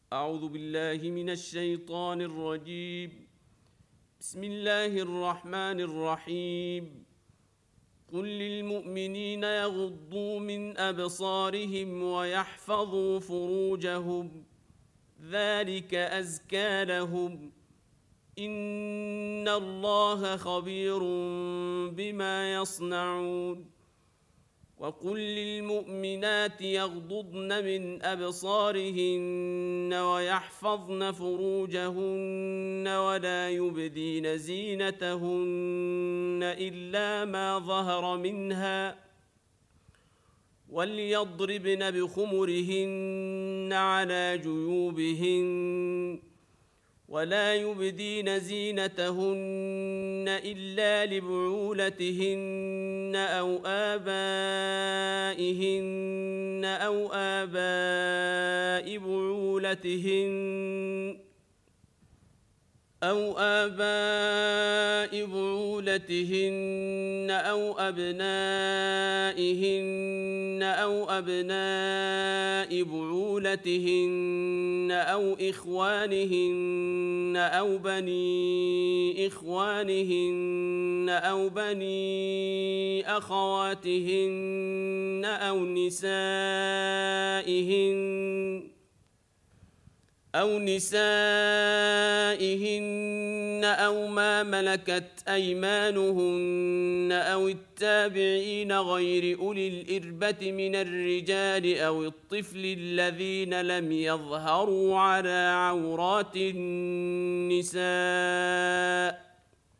أعوذ بالله من الشيطان الرجيم. بسم الله الرحمن الرحيم. قل للمؤمنين يغضوا من أبصارهم ويحفظوا فروجهم ذلك أزكى لهم إن الله خبير بما يصنعون. وقل للمؤمنات يغضضن من أبصارهن ويحفظن فروجهن ولا يبدين زينتهن إلا ما ظهر منها وليضربن بخمرهن على جيوبهن ولا يبدين زينتهن إلا لبعولتهن أو آبائهن أو آباء بعولتهن أو أبنائهن أو أبناء بعولتهن أو إخوانهن أو بني إخوانهن أو بني أخواتهن أو نسائهن أو ما ملكت أيمانهن أو التابعين غير أولي الإربة من الرجال أو الطفل الذين لم يظهروا على عورات النساء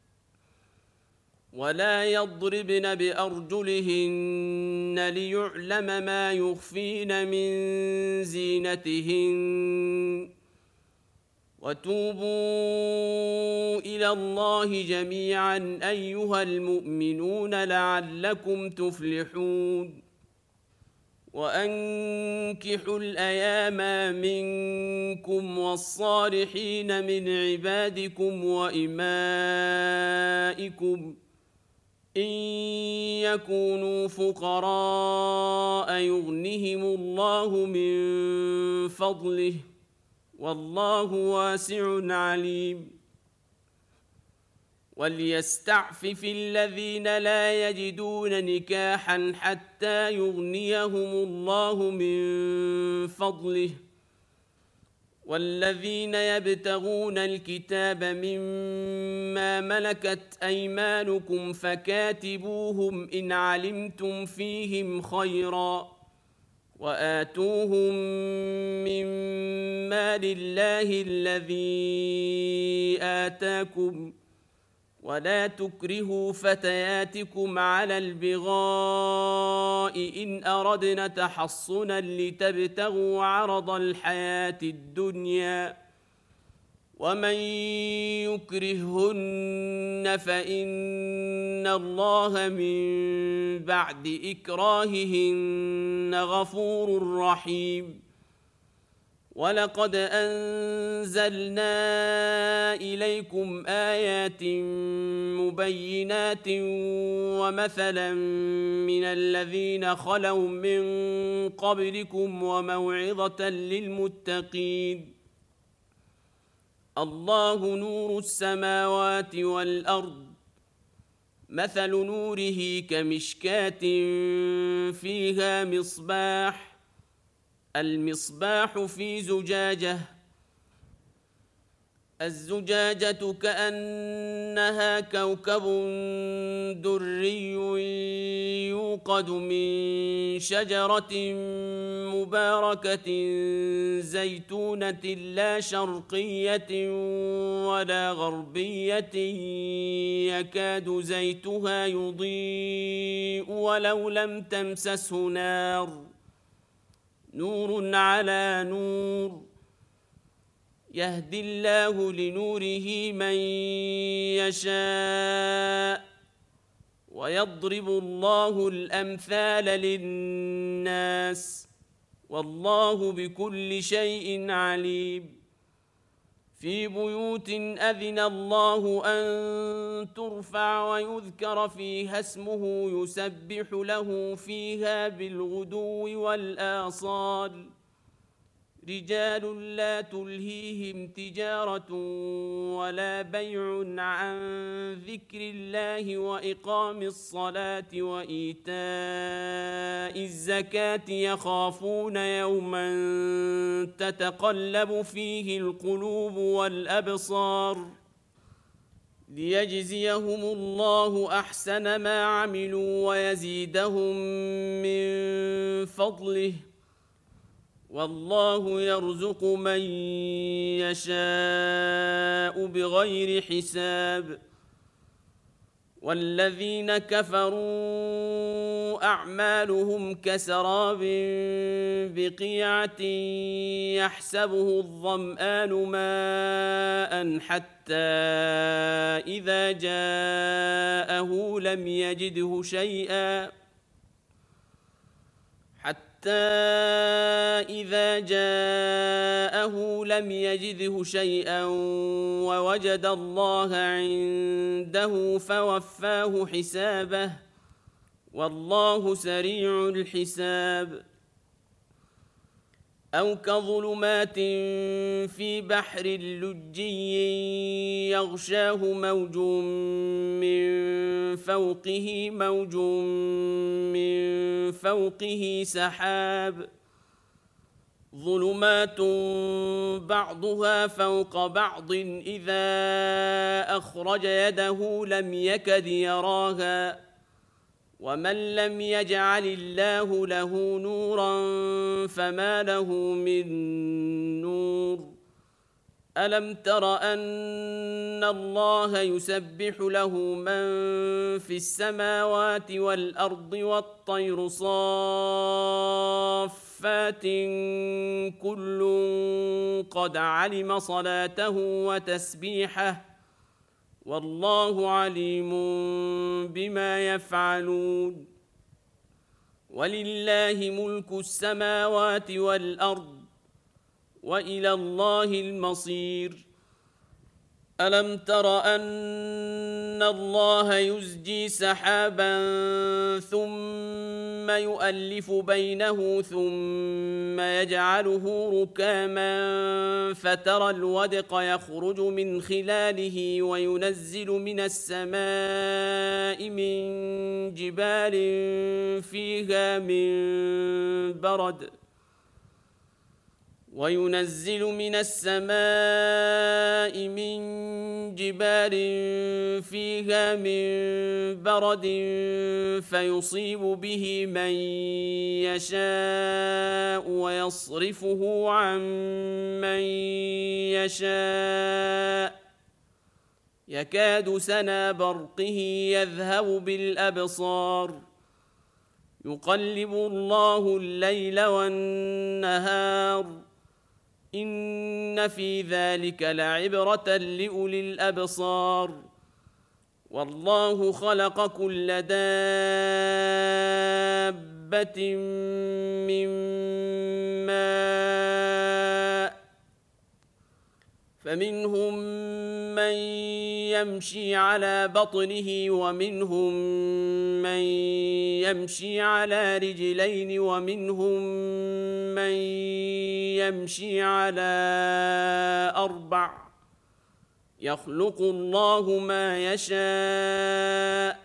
ولا يضربن بأرجلهن ليعلم ما يخفين من زينتهن. وتوبوا إلى الله جميعا أيها المؤمنون لعلكم تفلحون. وأنكحوا الأيام منكم والصالحين من عبادكم وإمائكم إن يكونوا فقراء يغنهم الله من فضله والله واسع عليم. وليستعفف الذين لا يجدون نكاحا حتى يغنيهم الله من فضله والذين يبتغون الكتاب مما ملكت أيمانكم فكاتبوهم إن علمتم فيهم خيرا وآتوهم من مال الله الذي آتاكم ولا تكرهوا فتياتكم على البغاء إن أردنا تحصنا لتبتغوا عرض الحياة الدنيا ومن يكرههن فإن الله من بعد إكراههن غفور رحيم. ولقد أنزلنا إليكم آيات مبينات ومثلا من الذين خلوا من قبلكم وموعظة للمتقين. الله نور السماوات والأرض مثل نوره كمشكاة فيها مصباح المصباح في زجاجة الزجاجة كأنها كوكب دري يوقد من شجرة مباركة زيتونة لا شرقية ولا غربية يكاد زيتها يضيء ولو لم تمسسه نار نور على نور يهدي الله لنوره من يشاء ويضرب الله الأمثال للناس والله بكل شيء عليم. في بيوت أذن الله أن ترفع ويذكر فيها اسمه يسبح له فيها بالغدو والآصال رجال لا تلهيهم تجارة ولا بيع عن ذكر الله وإقام الصلاة وإيتاء الزكاة يخافون يوما تتقلب فيه القلوب والأبصار ليجزيهم الله أحسن ما عملوا ويزيدهم من فضله والله يرزق من يشاء بغير حساب والذين كفروا أعمالهم كسراب بقيعة يحسبه الظمآن ماء حتى إذا جاءه لم يجده شيئا ووجد الله عنده فوفاه حسابه والله سريع الحساب أو كظلمات في بحر لجي يغشاه موج من فوقه سحاب ظلمات بعضها فوق بعض إذا أخرج يده لم يكد يراها ومن لم يجعل الله له نورا فما له من نور ألم تر أن الله يسبح له من في السماوات والأرض والطير صافات كل قد علم صلاته وتسبيحه والله عليم بما يفعلون ولله ملك السماوات والأرض وإلى الله المصير ألم تر أن الله يزجي سحابا ثم يؤلف بينه ثم يجعله ركاما فترى الودق يخرج من خلاله وينزل من السماء من جبال فيها من برد فيصيب به من يشاء ويصرفه عن من يشاء يكاد سنا برقه يذهب بالأبصار يقلب الله الليل والنهار إن في ذلك لعبرة لأولي الأبصار والله خلق كل دابة من ماء فمنهم من يمشي على بطنه ومنهم من يمشي على رجلين ومنهم من يمشي على أربع يخلق الله ما يشاء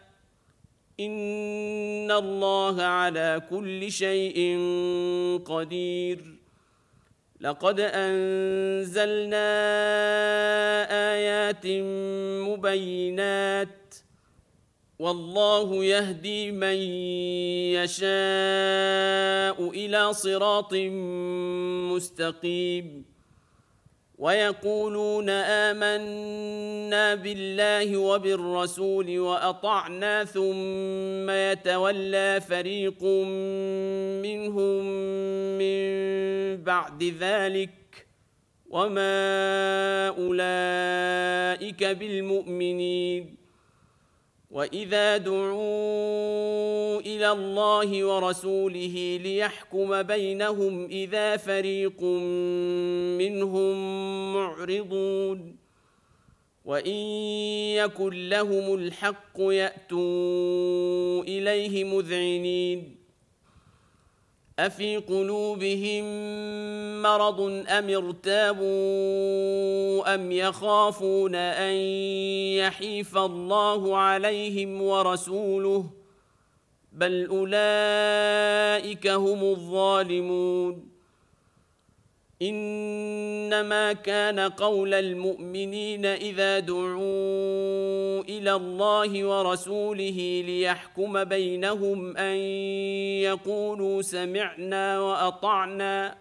إن الله على كل شيء قدير لقد أنزلنا آيات مبينات والله يهدي من يشاء إلى صراط مستقيم ويقولون آمنا بالله وبالرسول وأطعنا ثم يتولى فريق منهم من بعد ذلك وما أولئك بالمؤمنين وإذا دعوا إلى الله ورسوله ليحكم بينهم إذا فريق منهم معرضون وإن يكن لهم الحق يأتوا إليه مذعنين أفي قلوبهم مرض أم ارتابوا أم يخافون أن يحيف الله عليهم ورسوله بل أولئك هم الظالمون إنما كان قول المؤمنين إذا دعوا إلى الله ورسوله ليحكم بينهم أن يقولوا سمعنا وأطعنا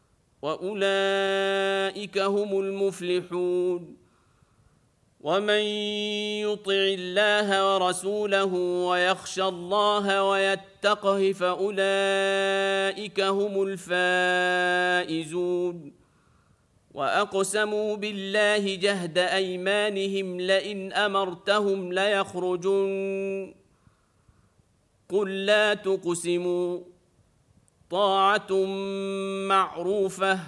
وأولئك هم المفلحون ومن يطع الله ورسوله ويخشى الله ويتقه فأولئك هم الفائزون وأقسموا بالله جهد أيمانهم لئن أمرتهم ليخرجن قل لا تقسموا طاعة معروفة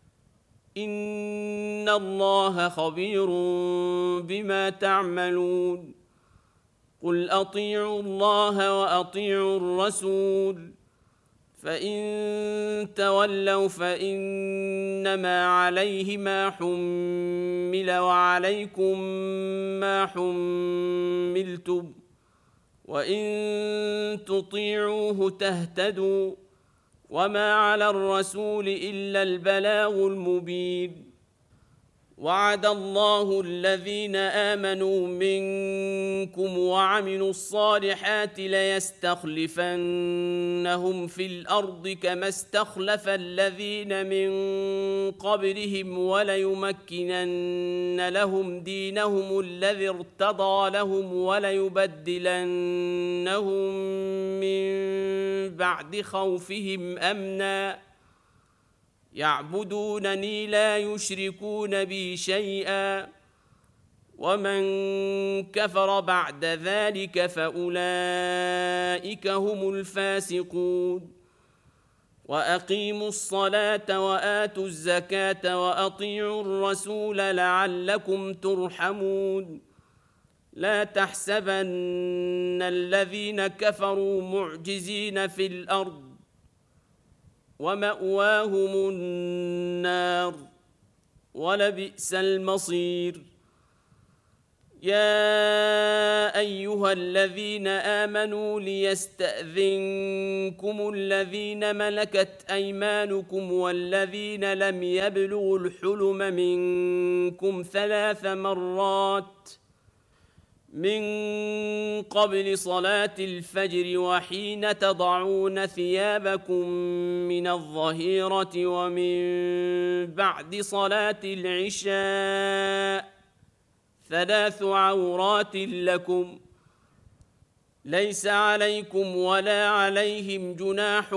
إن الله خبير بما تعملون قل أطيعوا الله وأطيعوا الرسول فإن تولوا فإنما عليه ما حمل وعليكم ما حملتم وإن تطيعوه تهتدوا وما على الرسول إلا البلاغ المبين وعد الله الذين آمنوا منكم وعملوا الصالحات ليستخلفنهم في الأرض كما استخلف الذين من قبلهم وليمكنن لهم دينهم الذي ارتضى لهم وليبدلنهم من بعد خوفهم أمنا يعبدونني لا يشركون بي شيئا ومن كفر بعد ذلك فأولئك هم الفاسقون وأقيموا الصلاة وآتوا الزكاة وأطيعوا الرسول لعلكم ترحمون لا تحسبن الذين كفروا معجزين في الأرض ومأواهم النار ولبئس المصير يا أيها الذين آمنوا ليستأذنكم الذين ملكت أيمانكم والذين لم يبلغوا الحلم منكم 3 مرات من قبل صلاة الفجر وحين تضعون ثيابكم من الظهيرة ومن بعد صلاة العشاء 3 عورات لكم ليس عليكم ولا عليهم جناح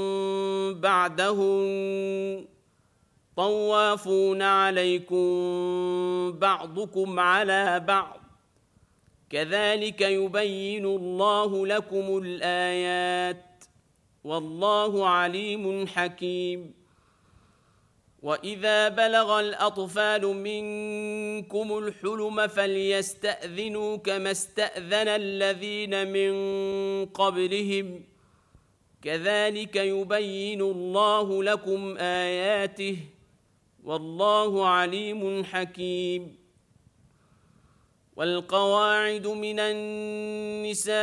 بعدهم طوافون عليكم بعضكم على بعض كذلك يبين الله لكم الآيات والله عليم حكيم وإذا بلغ الأطفال منكم الحلم فليستأذنوا كما استأذن الذين من قبلهم كذلك يبين الله لكم آياته والله عليم حكيم والقواعد من النساء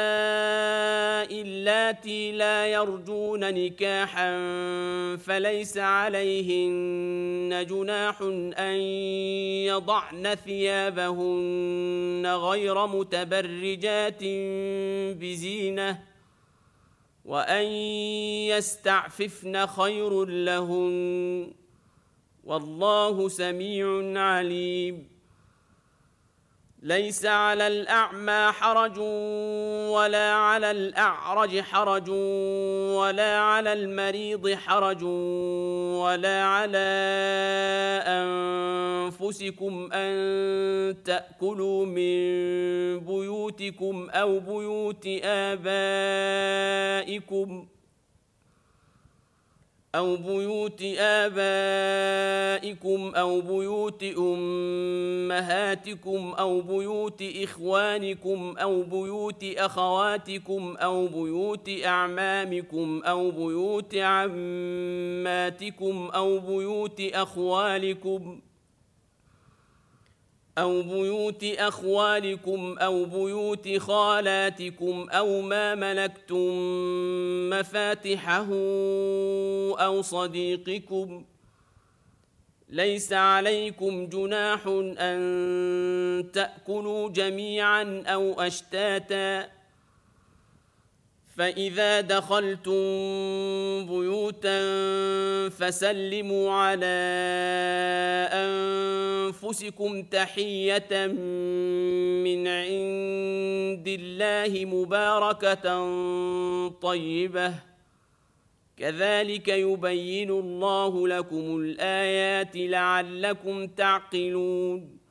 اللاتي لا يرجون نكاحا فليس عليهن جناح أن يضعن ثيابهن غير متبرجات بزينة وأن يستعففن خير لهن والله سميع عليم ليس على الأعمى حرج ولا على الأعرج حرج ولا على المريض حرج ولا على أنفسكم أن تأكلوا من بيوتكم أو بيوت آبائكم أو بيوت آبائكم أو بيوت أمهاتكم أو بيوت إخوانكم أو بيوت أخواتكم أو بيوت أعمامكم أو بيوت عماتكم أو بيوت أخوالكم أو بيوت خالاتكم أو ما ملكتم مفاتحه أو صديقكم. ليس عليكم جناح أن تأكلوا جميعا أو أشتاتا، فإذا دخلتم بيوتا فسلموا على أنفسكم تحية من عند الله مباركة طيبة، كذلك يبين الله لكم الآيات لعلكم تعقلون.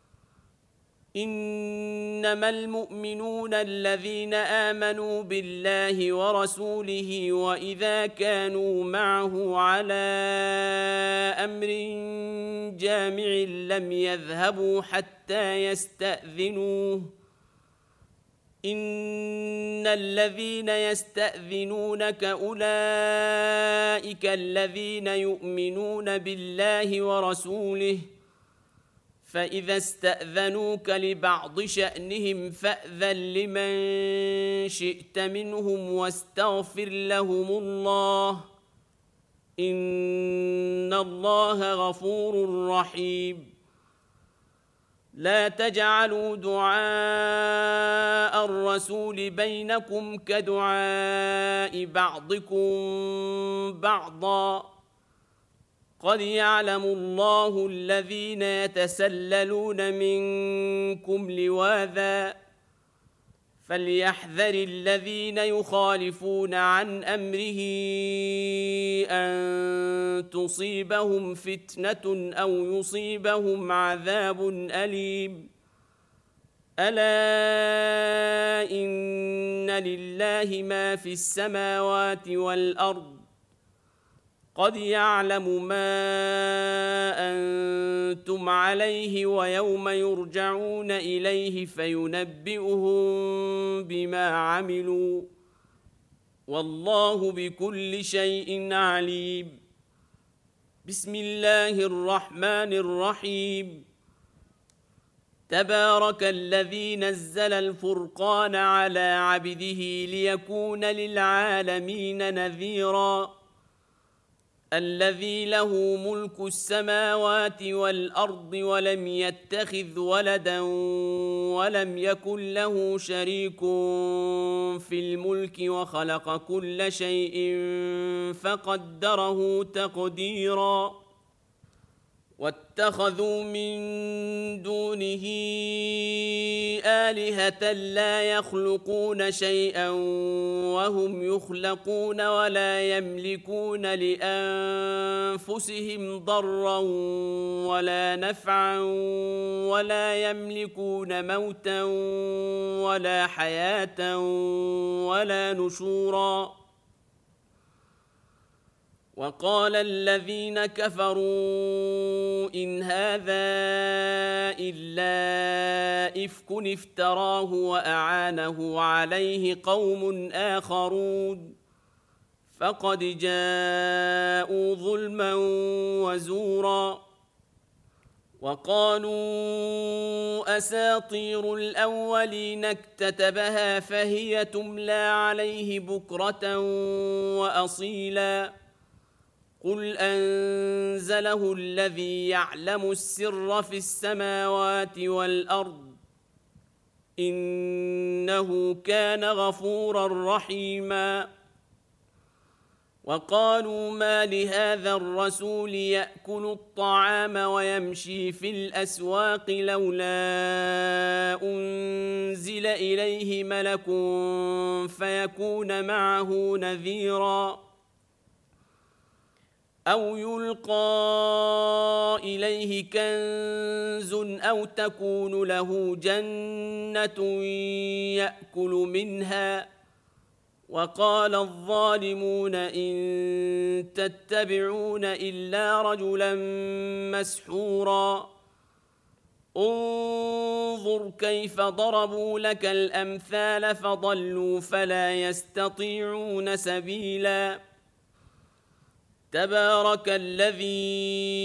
إنما المؤمنون الذين آمنوا بالله ورسوله وإذا كانوا معه على أمر جامع لم يذهبوا حتى يستأذنوه. إن الذين يستأذنونك أولئك الذين يؤمنون بالله ورسوله، فإذا استأذنوك لبعض شأنهم فأذن لمن شئت منهم واستغفر لهم الله، إن الله غفور رحيم. لا تجعلوا دعاء الرسول بينكم كدعاء بعضكم بعضا، قد يعلم الله الذين يتسللون منكم لواذا، فليحذر الذين يخالفون عن أمره أن تصيبهم فتنة أو يصيبهم عذاب أليم. ألا إن لله ما في السماوات والأرض، قد يعلم ما أنتم عليه ويوم يرجعون إليه فينبئهم بما عملوا، والله بكل شيء عليم. بسم الله الرحمن الرحيم. تبارك الذي نزل الفرقان على عبده ليكون للعالمين نذيرا، الذي له ملك السماوات والأرض ولم يتخذ ولدا ولم يكن له شريك في الملك وخلق كل شيء فقدره تقديرا. واتخذوا من دونه آلهة لا يخلقون شيئا وهم يخلقون ولا يملكون لأنفسهم ضرا ولا نفعا ولا يملكون موتا ولا حياة ولا نشورا. وقال الذين كفروا إن هذا إلا إفك افتراه وأعانه عليه قوم آخرون، فقد جاءوا ظلما وزورا. وقالوا أساطير الأولين اكتتبها فهي تملى عليه بكرة وأصيلا، قل أنزله الذي يعلم السر في السماوات والأرض، إنه كان غفورا رحيما. وقالوا ما لهذا الرسول يأكل الطعام ويمشي في الأسواق لولا أنزل إليه ملك فيكون معه نذيرا، أو يلقى إليه كنز أو تكون له جنة يأكل منها، وقال الظالمون إن تتبعون إلا رجلا مسحورا انظر كيف ضربوا لك الأمثال فضلوا فلا يستطيعون سبيلا تبارك الذي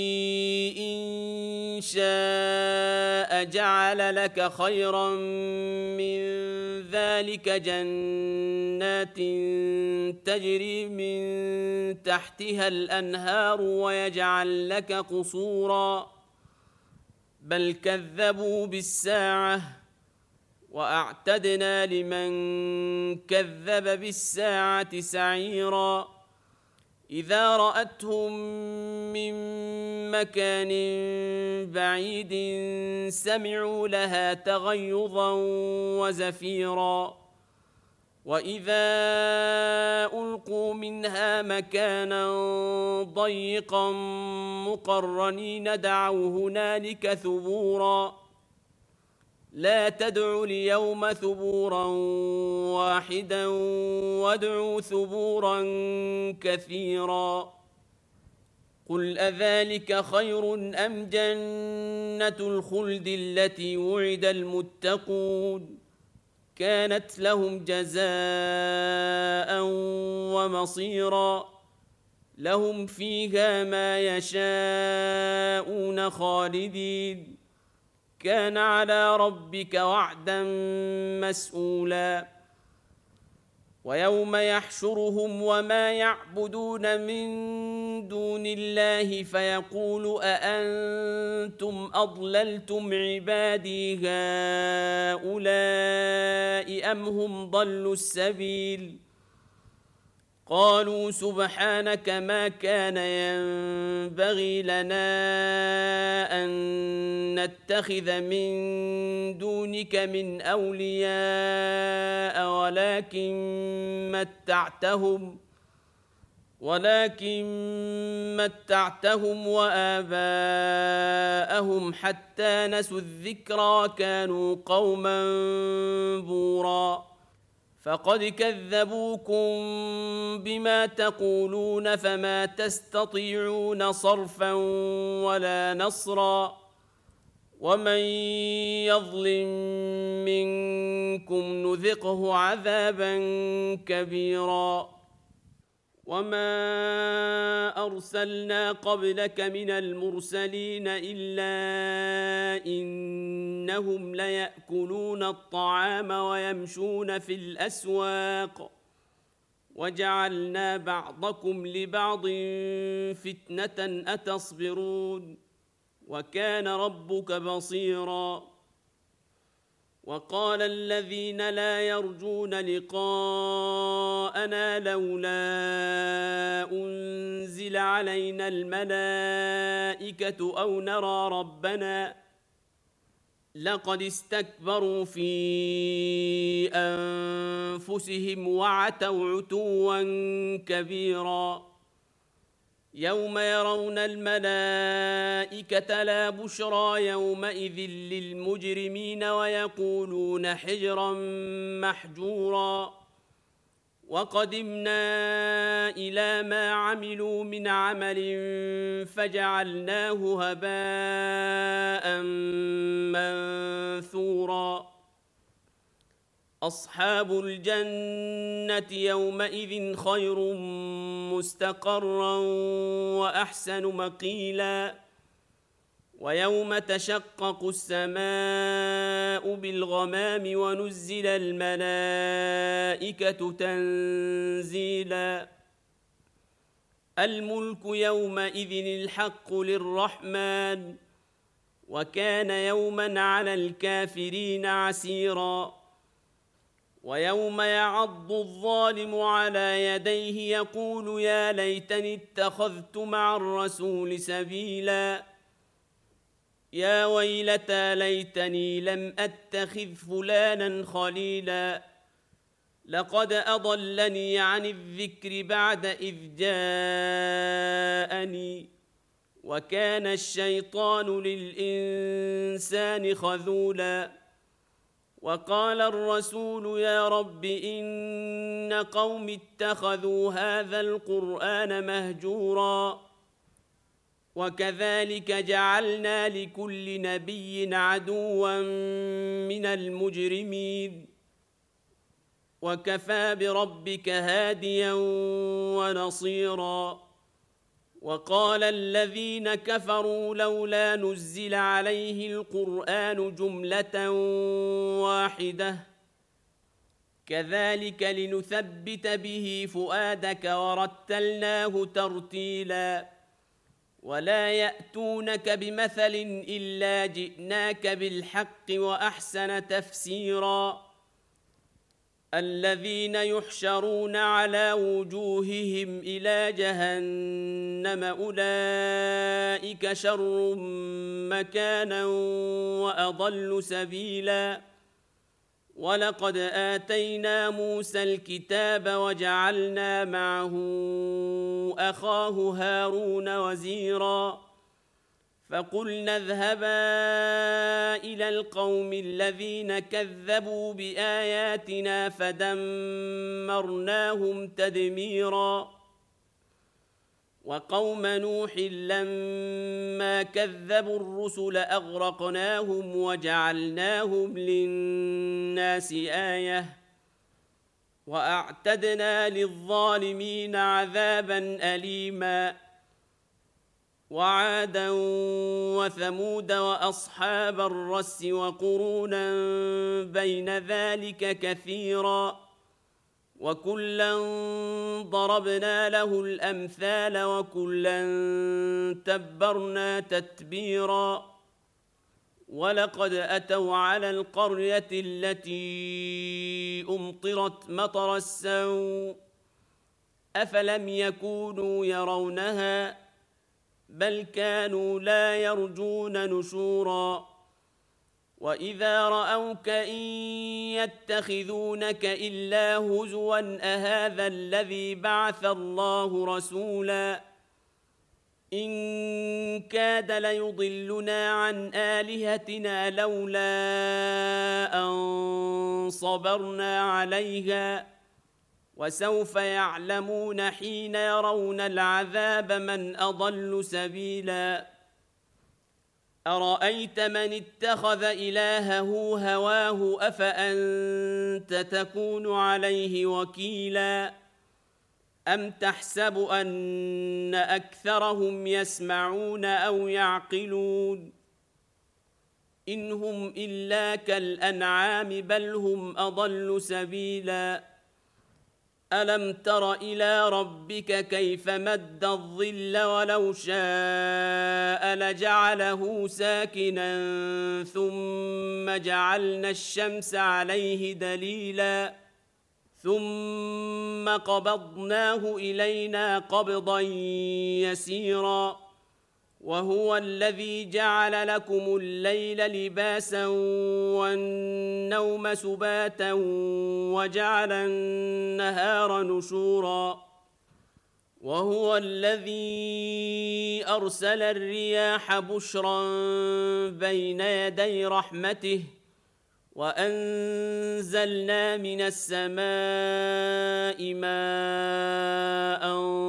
إن شاء جعل لك خيرا من ذلك جنات تجري من تحتها الأنهار ويجعل لك قصورا بل كذبوا بالساعة وأعتدنا لمن كذب بالساعة سعيرا إذا رأتهم من مكان بعيد سمعوا لها تغيظا وزفيرا وإذا ألقوا منها مكانا ضيقا مقرنين دعوا هنالك ثبورا لا تدعوا اليوم ثبورا واحدا وادعوا ثبورا كثيرا قل أذلك خير أم جنة الخلد التي وعد المتقون كانت لهم جزاء ومصيرا لهم فيها ما يشاءون خالدين كان على ربك وعدا مسئولا ويوم يحشرهم وما يعبدون من دون الله فيقول أأنتم أضللتم عبادي هؤلاء أم هم ضلوا السبيل قالوا سبحانك ما كان ينبغي لنا أن نتخذ من دونك من أولياء ولكن متعتهم وآباءهم حتى نسوا الذكرى كانوا قوما بورا فقد كذبوكم بما تقولون فما تستطيعون صرفا ولا نصرا ومن يظلم منكم نذقه عذابا كبيرا وما أرسلنا قبلك من المرسلين إلا إنهم ليأكلون الطعام ويمشون في الأسواق وجعلنا بعضكم لبعض فتنة أتصبرون وكان ربك بصيرا وقال الذين لا يرجون لقاءنا لولا أنزل علينا الملائكة أو نرى ربنا لقد استكبروا في أنفسهم وعتوا عتوا كبيرا يوم يرون الملائكة لا بشرى يومئذ للمجرمين ويقولون حجرا محجورا وقدمنا إلى ما عملوا من عمل فجعلناه هباء منثورا أصحاب الجنة يومئذ خير مستقرا وأحسن مقيلا ويوم تشقق السماء بالغمام ونزل الملائكة تنزيلا الملك يومئذ الحق للرحمن وكان يوما على الكافرين عسيرا ويوم يعض الظالم على يديه يقول يا ليتني اتخذت مع الرسول سبيلا يا ويلتى ليتني لم أتخذ فلانا خليلا لقد أضلني عن الذكر بعد إذ جاءني وكان الشيطان للإنسان خذولا وقال الرسول يا رب إن قوم اتخذوا هذا القرآن مهجورا وكذلك جعلنا لكل نبي عدوا من المجرمين وكفى بربك هاديا ونصيرا وقال الذين كفروا لولا نزل عليه القرآن جملة واحدة كذلك لنثبت به فؤادك ورتلناه ترتيلا ولا يأتونك بمثل إلا جئناك بالحق وأحسن تفسيرا الذين يحشرون على وجوههم إلى جهنم أولئك شر مكانا وأضل سبيلا ولقد آتينا موسى الكتاب وجعلنا معه أخاه هارون وزيرا فقلنا اذهبا إلى القوم الذين كذبوا بآياتنا فدمرناهم تدميرا وقوم نوح لما كذبوا الرسل أغرقناهم وجعلناهم للناس آية وأعتدنا للظالمين عذابا أليما وعادا وثمود وأصحاب الرس وقرونا بين ذلك كثيرا وكلا ضربنا له الأمثال وكلا تبرنا تتبيرا ولقد أتوا على القرية التي أمطرت مطر السوء أفلم يكونوا يرونها بل كانوا لا يرجون نشورا وإذا رأوك إن يتخذونك إلا هزوا أهذا الذي بعث الله رسولا إن كاد ليضلنا عن آلهتنا لولا أن صبرنا عليها وسوف يعلمون حين يرون العذاب من أضل سبيلا أرأيت من اتخذ إلهه هواه أفأنت تكون عليه وكيلا أم تحسب أن أكثرهم يسمعون أو يعقلون إن هم إلا كالأنعام بل هم أضل سبيلا ألم تر إلى ربك كيف مد الظل ولو شاء لجعله ساكنا ثم جعلنا الشمس عليه دليلا ثم قبضناه إلينا قبضا يسيرا وهو الذي جعل لكم الليل لباسا والنوم سباتا وجعل النهار نشورا وهو الذي أرسل الرياح بشرا بين يدي رحمته وأنزلنا من السماء ماء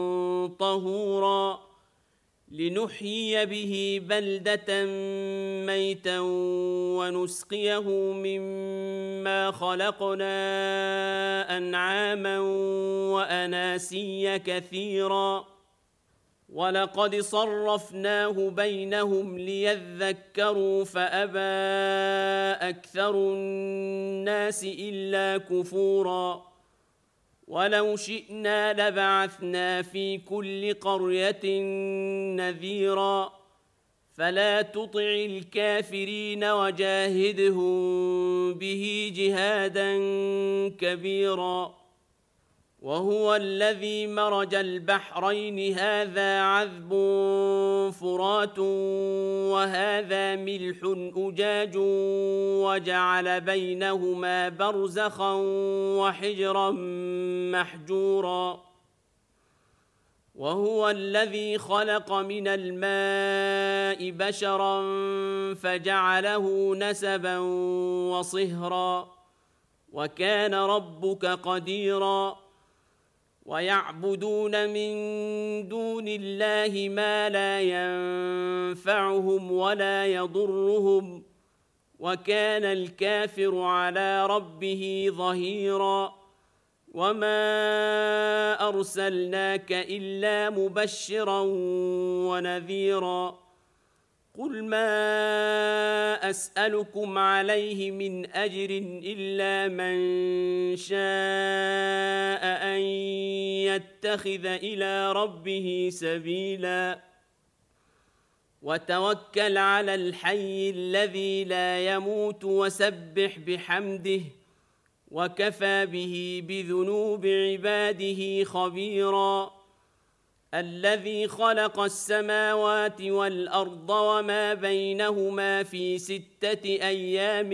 طهورا لنحيي به بلدة ميتا ونسقيه مما خلقنا أنعاما وأناسيا كثيرا ولقد صرفناه بينهم ليذكروا فأبى أكثر الناس إلا كفورا ولو شئنا لبعثنا في كل قرية نذيرا فلا تطع الكافرين وجاهدهم به جهادا كبيرا وهو الذي مرج البحرين هذا عذب فرات وهذا ملح أجاج وجعل بينهما برزخا وحجرا محجورا وهو الذي خلق من الماء بشرا فجعله نسبا وصهرا وكان ربك قديرا ويعبدون من دون الله ما لا ينفعهم ولا يضرهم وكان الكافر على ربه ظهيرا وما أرسلناك إلا مبشرا ونذيرا قل ما أسألكم عليه من أجر إلا من شاء أن يتخذ إلى ربه سبيلا وتوكل على الحي الذي لا يموت وسبح بحمده وكفى به بذنوب عباده خبيرا الذي خلق السماوات والأرض وما بينهما في 6 أيام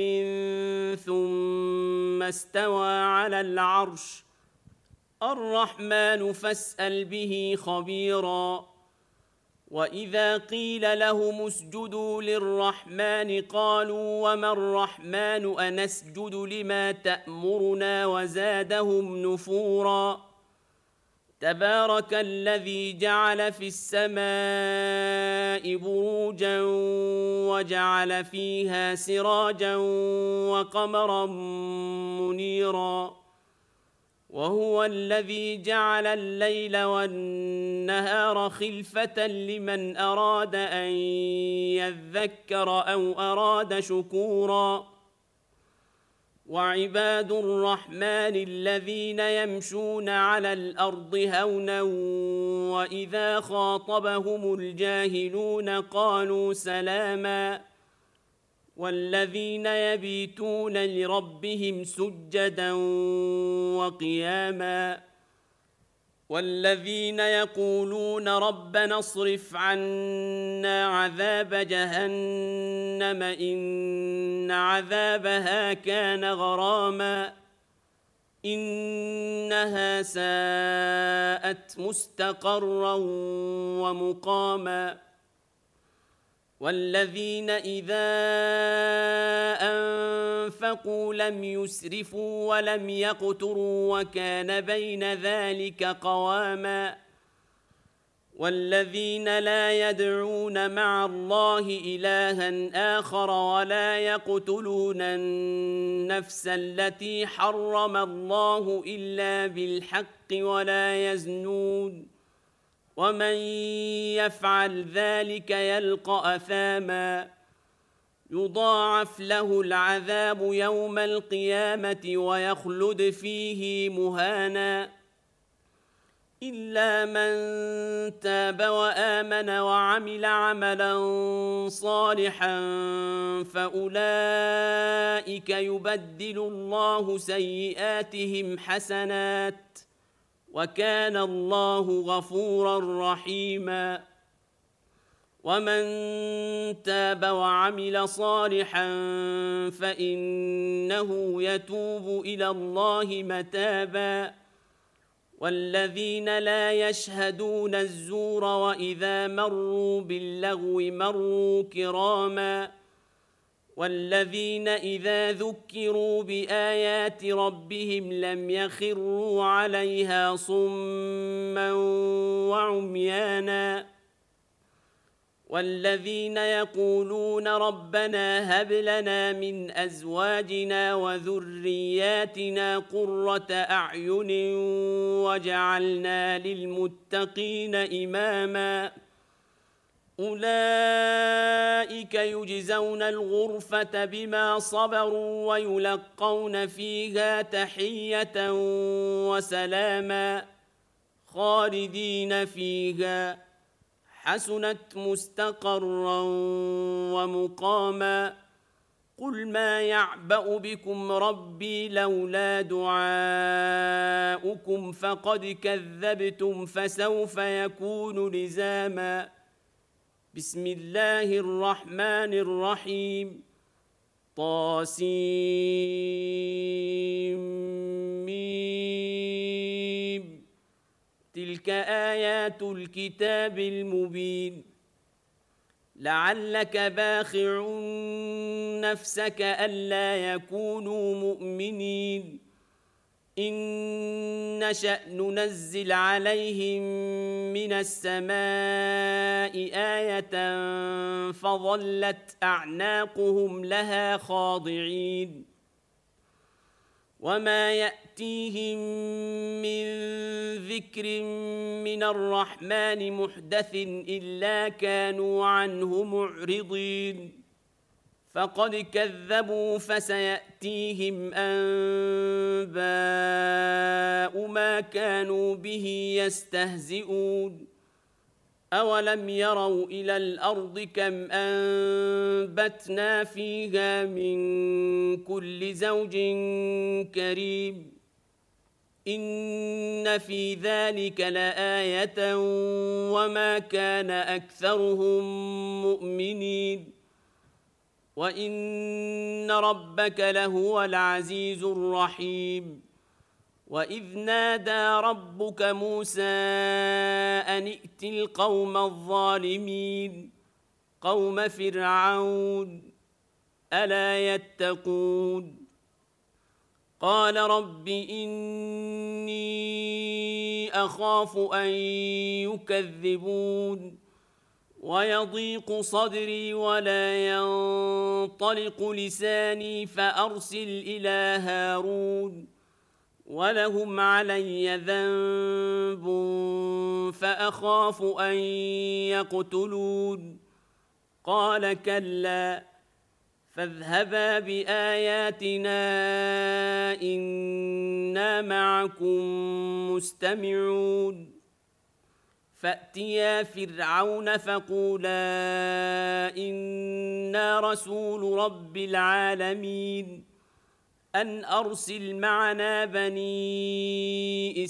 ثم استوى على العرش الرحمن فاسأل به خبيرا وإذا قيل لهم اسجدوا للرحمن قالوا وما الرحمن أنسجد لما تأمرنا وزادهم نفورا تبارك الذي جعل في السماء بروجا وجعل فيها سراجا وقمرا منيرا وهو الذي جعل الليل والنهار خلفة لمن أراد أن يذكر أو أراد شكورا وعباد الرحمن الذين يمشون على الأرض هونا وإذا خاطبهم الجاهلون قالوا سلاما والذين يبيتون لربهم سجدا وقياما والذين يقولون ربنا اصرف عنا عذاب جهنم إن عذابها كان غراما إنها ساءت مستقرا ومقاما والذين إذا أنفقوا لم يسرفوا ولم يقتروا وكان بين ذلك قواما والذين لا يدعون مع الله إلها آخر ولا يقتلون النفس التي حرم الله إلا بالحق ولا يزنون ومن يفعل ذلك يلقى أثاما يضاعف له العذاب يوم القيامة ويخلد فيه مهانا إلا من تاب وآمن وعمل عملا صالحا فأولئك يبدل الله سيئاتهم حسنات وكان الله غفورا رحيما ومن تاب وعمل صالحا فإنه يتوب إلى الله متابا والذين لا يشهدون الزور وإذا مروا باللغو مروا كراما والذين إذا ذكروا بآيات ربهم لم يخروا عليها صما وعميانا والذين يقولون ربنا هب لنا من أزواجنا وذرياتنا قرة أعين وجعلنا للمتقين إماما أولئك يجزون الغرفة بما صبروا ويلقون فيها تحية وسلاما خالدين فيها حسنت مستقرا ومقاما قل ما يعبأ بكم ربي لولا دعاؤكم فقد كذبتم فسوف يكون لزاما بسم الله الرحمن الرحيم طاسيم تلك آيات الكتاب المبين لعلك باخع نفسك ألا يكونوا مؤمنين إن نشأ ننزل عليهم من السماء آية فظلت أعناقهم لها خاضعين وما يأتيهم من ذكر من الرحمن محدث إلا كانوا عنه معرضين فقد كذبوا فسيأتيهم أنباء ما كانوا به يستهزئون أولم يروا إلى الأرض كم أنبتنا فيها من كل زوج كريم إن في ذلك لآية وما كان أكثرهم مؤمنين وإن ربك لهو العزيز الرحيم وإذ نادى ربك موسى أن ائت القوم الظالمين قوم فرعون ألا يتقون قال رب إني أخاف أن يكذبون ويضيق صدري ولا ينطلق لساني فأرسل إلى هارون ولهم علي ذنب فأخاف أن يقتلون قال كلا فاذهبا بآياتنا إنا معكم مستمعون فأتيا فرعون فقولا إنا رسول رب العالمين أن أرسل معنا بني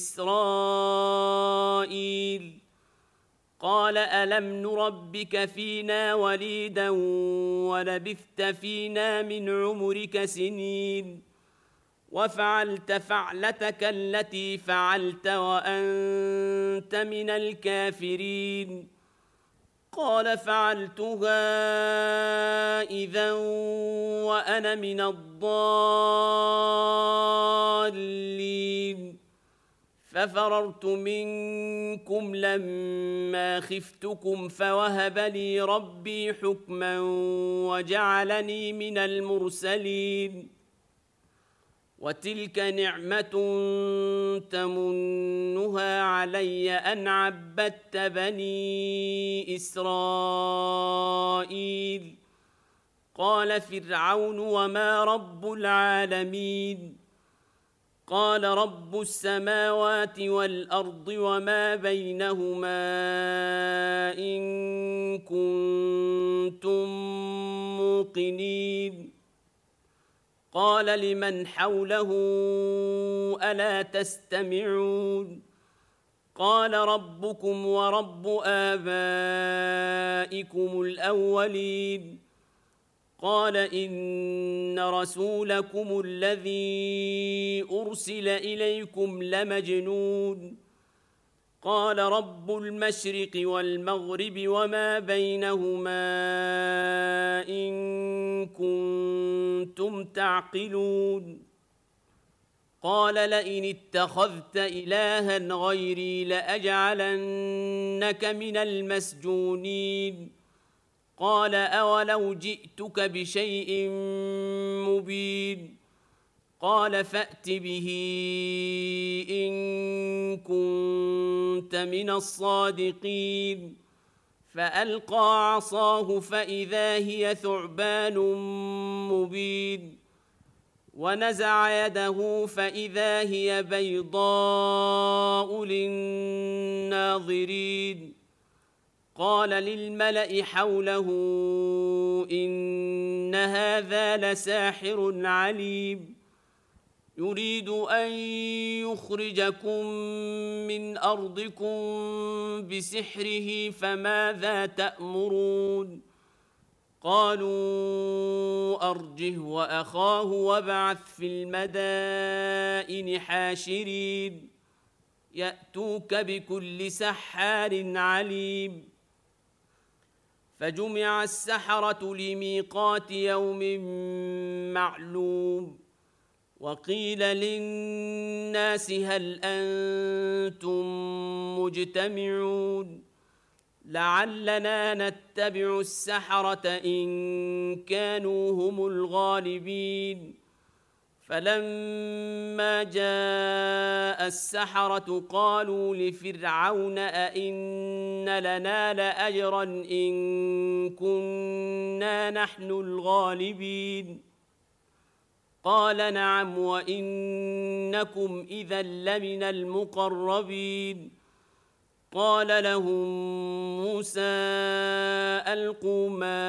إسرائيل قال ألم نربك فينا وليدا ولبثت فينا من عمرك سنين وفعلت فعلتك التي فعلت وأنت من الكافرين قال فعلتها إذا وأنا من الضالين ففررت منكم لما خفتكم فوهب لي ربي حكما وجعلني من المرسلين وتلك نعمة تمنها علي أن عبدت بني إسرائيل قال فرعون وما رب العالمين قال رب السماوات والأرض وما بينهما إن كنتم موقنين قال لمن حوله ألا تستمعون قال ربكم ورب آبائكم الأولين قال إن رسولكم الذي أرسل إليكم لمجنون قال رب المشرق والمغرب وما بينهما إن كنتم تعقلون قال لئن اتخذت إلها غيري لأجعلنك من المسجونين قال أولو جئتك بشيء مبين قال فأت به إن كنت من الصادقين فألقى عصاه فإذا هي ثعبان مبين ونزع يده فإذا هي بيضاء للناظرين قال للملأ حوله إن هذا لساحر عليم يريد أن يخرجكم من أرضكم بسحره فماذا تأمرون قالوا أرجه وأخاه وابعث في المدائن حاشرين يأتوك بكل سحار عليم. فجمع السحرة لميقات يوم معلوم. وقيل للناس هل أنتم مجتمعون لعلنا نتبع السحرة إن كانوا هم الغالبين. فلما جاء السحرة قالوا لفرعون أئن لنا لأجرا إن كنا نحن الغالبين. قال نعم وإنكم إذا لمن المقربين. قال لهم موسى ألقوا ما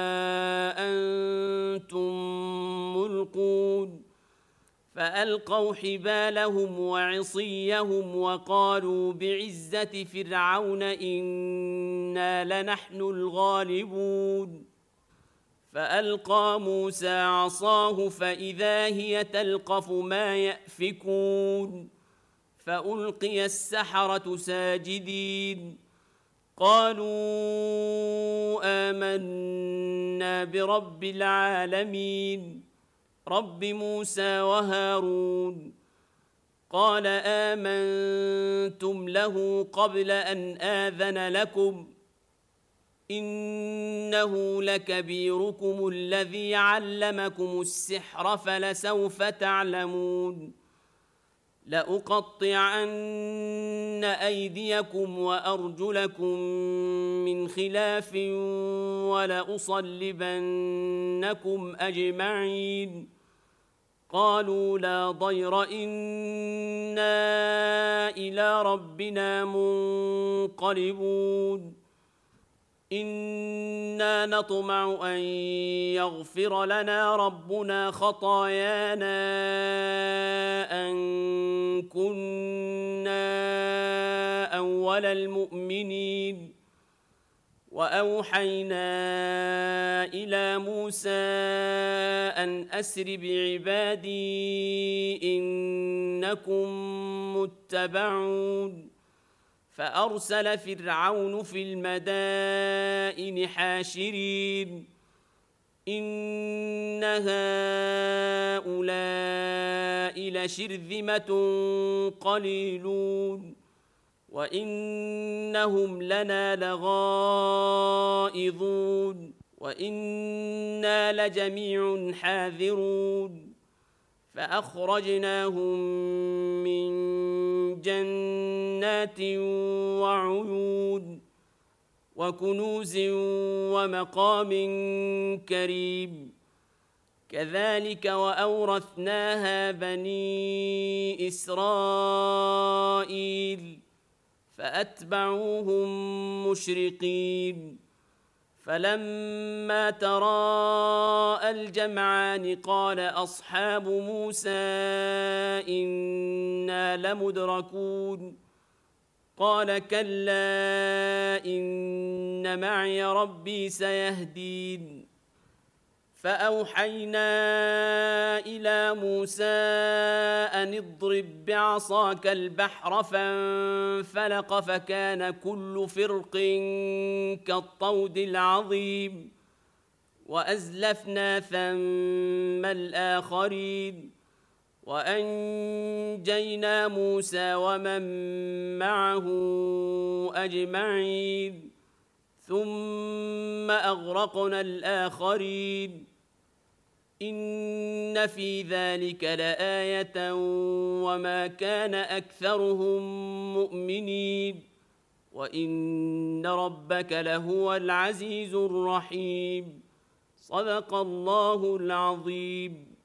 أنتم ملقون. فألقوا حبالهم وعصيهم وقالوا بعزة فرعون إنا لنحن الغالبون. فألقى موسى عصاه فإذا هي تلقف ما يأفكون. فألقي السحرة ساجدين قالوا آمنا برب العالمين رب موسى وهارون. قال آمنتم له قبل أن آذن لكم إنه لكبيركم الذي علمكم السحر فلسوف تعلمون. لأقطعن أيديكم وأرجلكم من خلاف ولأصلبنكم أجمعين. قالوا لا ضير إنا إلى ربنا منقلبون. إنا نطمع أن يغفر لنا ربنا خطايانا أن كنا أول المؤمنين. وأوحينا إلى موسى أن أسر بعبادي إنكم متبعون. فأرسل فرعون في المدائن حاشرين إن هؤلاء لشرذمة قليلون وإنهم لنا لغائظون وإنا لجميع حاذرون. فأخرجناهم من جنات وعيون وكنوز ومقام كريم. كذلك وأورثناها بني إسرائيل فأتبعوهم مشرقين. فلما تراءى الجمعان قال أصحاب موسى إنا لمدركون. قال كلا إن معي ربي سيهدين. فأوحينا إلى موسى أن اضرب بعصاك البحر فانفلق فكان كل فرق كالطود العظيم. وأزلفنا ثم الآخرين وأنجينا موسى ومن معه أجمعين ثم أغرقنا الآخرين. إن في ذلك لآية وما كان أكثرهم مؤمنين وإن ربك لهو العزيز الرحيم. صدق الله العظيم.